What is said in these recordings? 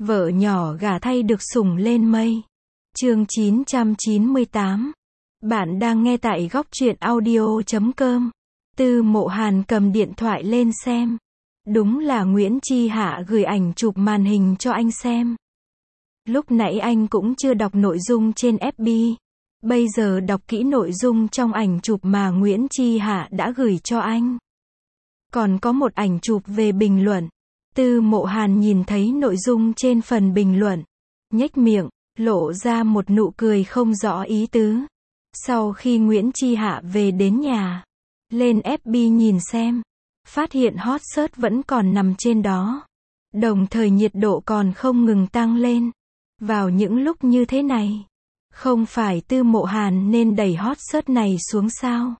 Vợ nhỏ gả thay được sủng lên mây. Chương 998. Bạn đang nghe tại góc truyện audio.com. Tư Mộ Hàn cầm điện thoại lên xem. Đúng là Nguyễn Chi Hạ gửi ảnh chụp màn hình cho anh xem. Lúc nãy anh cũng chưa đọc nội dung trên FB. Bây giờ đọc kỹ nội dung trong ảnh chụp mà Nguyễn Chi Hạ đã gửi cho anh. Còn có một ảnh chụp về bình luận. Tư Mộ Hàn nhìn thấy nội dung trên phần bình luận, nhếch miệng, lộ ra một nụ cười không rõ ý tứ. Sau khi Nguyễn Chi Hạ về đến nhà, lên FB nhìn xem, phát hiện hot search vẫn còn nằm trên đó. Đồng thời nhiệt độ còn không ngừng tăng lên. Vào những lúc như thế này, không phải Tư Mộ Hàn nên đẩy hot search này xuống sao?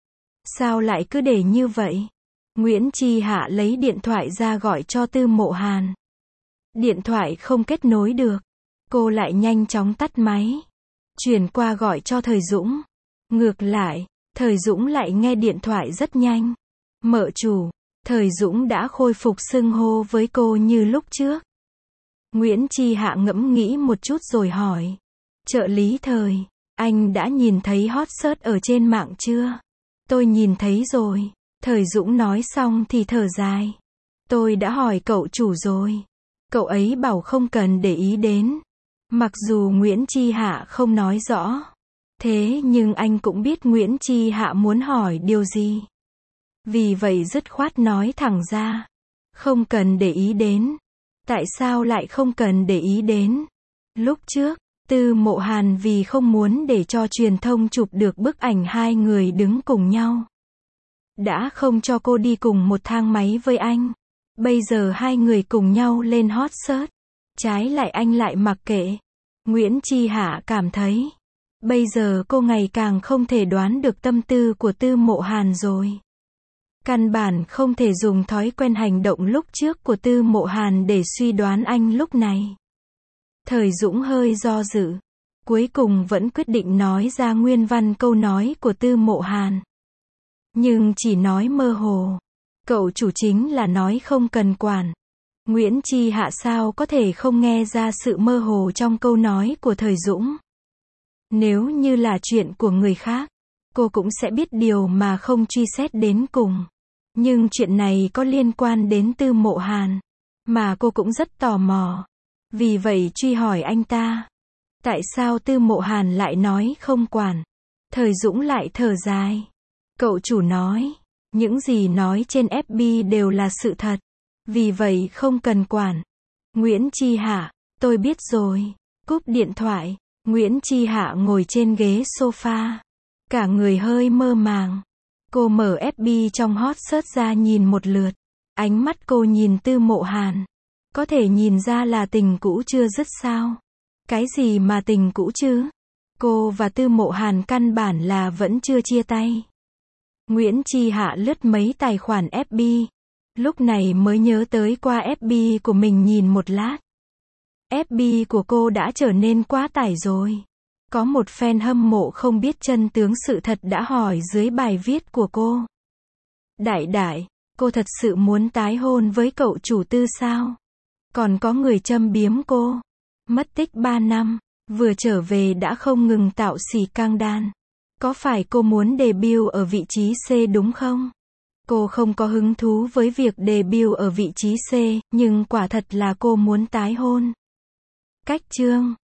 Sao lại cứ để như vậy? Nguyễn Chi Hạ lấy điện thoại ra gọi cho Tư Mộ Hàn. Điện thoại không kết nối được. Cô lại nhanh chóng tắt máy. Chuyển qua gọi cho Thời Dũng. Ngược lại, Thời Dũng lại nghe điện thoại rất nhanh. Mợ chủ, Thời Dũng đã khôi phục xưng hô với cô như lúc trước. Nguyễn Chi Hạ ngẫm nghĩ một chút rồi hỏi. Trợ lý Thời, anh đã nhìn thấy hot search ở trên mạng chưa? Tôi nhìn thấy rồi. Thời Dũng nói xong thì thở dài. Tôi đã hỏi cậu chủ rồi. Cậu ấy bảo không cần để ý đến. Mặc dù Nguyễn Chi Hạ không nói rõ. Thế nhưng anh cũng biết Nguyễn Chi Hạ muốn hỏi điều gì. Vì vậy dứt khoát nói thẳng ra. Không cần để ý đến. Tại sao lại không cần để ý đến? Lúc trước, Tư Mộ Hàn vì không muốn để cho truyền thông chụp được bức ảnh hai người đứng cùng nhau, đã không cho cô đi cùng một thang máy với anh. Bây giờ hai người cùng nhau lên hot search. Trái lại anh lại mặc kệ. Nguyễn Chi Hạ cảm thấy, bây giờ cô ngày càng không thể đoán được tâm tư của Tư Mộ Hàn rồi. Căn bản không thể dùng thói quen hành động lúc trước của Tư Mộ Hàn để suy đoán anh lúc này. Thời Dũng hơi do dự. Cuối cùng vẫn quyết định nói ra nguyên văn câu nói của Tư Mộ Hàn. Nhưng chỉ nói mơ hồ. Cậu chủ chính là nói không cần quản. Nguyễn Chi Hạ sao có thể không nghe ra sự mơ hồ trong câu nói của Thời Dũng. Nếu như là chuyện của người khác, cô cũng sẽ biết điều mà không truy xét đến cùng. Nhưng chuyện này có liên quan đến Tư Mộ Hàn, mà cô cũng rất tò mò. Vì vậy truy hỏi anh ta. Tại sao Tư Mộ Hàn lại nói không quản? Thời Dũng lại thở dài. Cậu chủ nói, những gì nói trên FB đều là sự thật. Vì vậy không cần quản. Nguyễn Chi Hạ, tôi biết rồi. Cúp điện thoại, Nguyễn Chi Hạ ngồi trên ghế sofa. Cả người hơi mơ màng. Cô mở FB trong hot search ra nhìn một lượt. Ánh mắt cô nhìn Tư Mộ Hàn. Có thể nhìn ra là tình cũ chưa dứt sao? Cái gì mà tình cũ chứ? Cô và Tư Mộ Hàn căn bản là vẫn chưa chia tay. Nguyễn Chi Hạ lướt mấy tài khoản FB. Lúc này mới nhớ tới qua FB của mình nhìn một lát. FB của cô đã trở nên quá tải rồi. Có một fan hâm mộ không biết chân tướng sự thật đã hỏi dưới bài viết của cô. Đại, cô thật sự muốn tái hôn với cậu chủ Tư sao? Còn có người châm biếm cô. Mất tích 3 năm, vừa trở về đã không ngừng tạo xì căng đan. Có phải cô muốn debut ở vị trí C đúng không? Cô không có hứng thú với việc debut ở vị trí C, nhưng quả thật là cô muốn tái hôn. Cách chương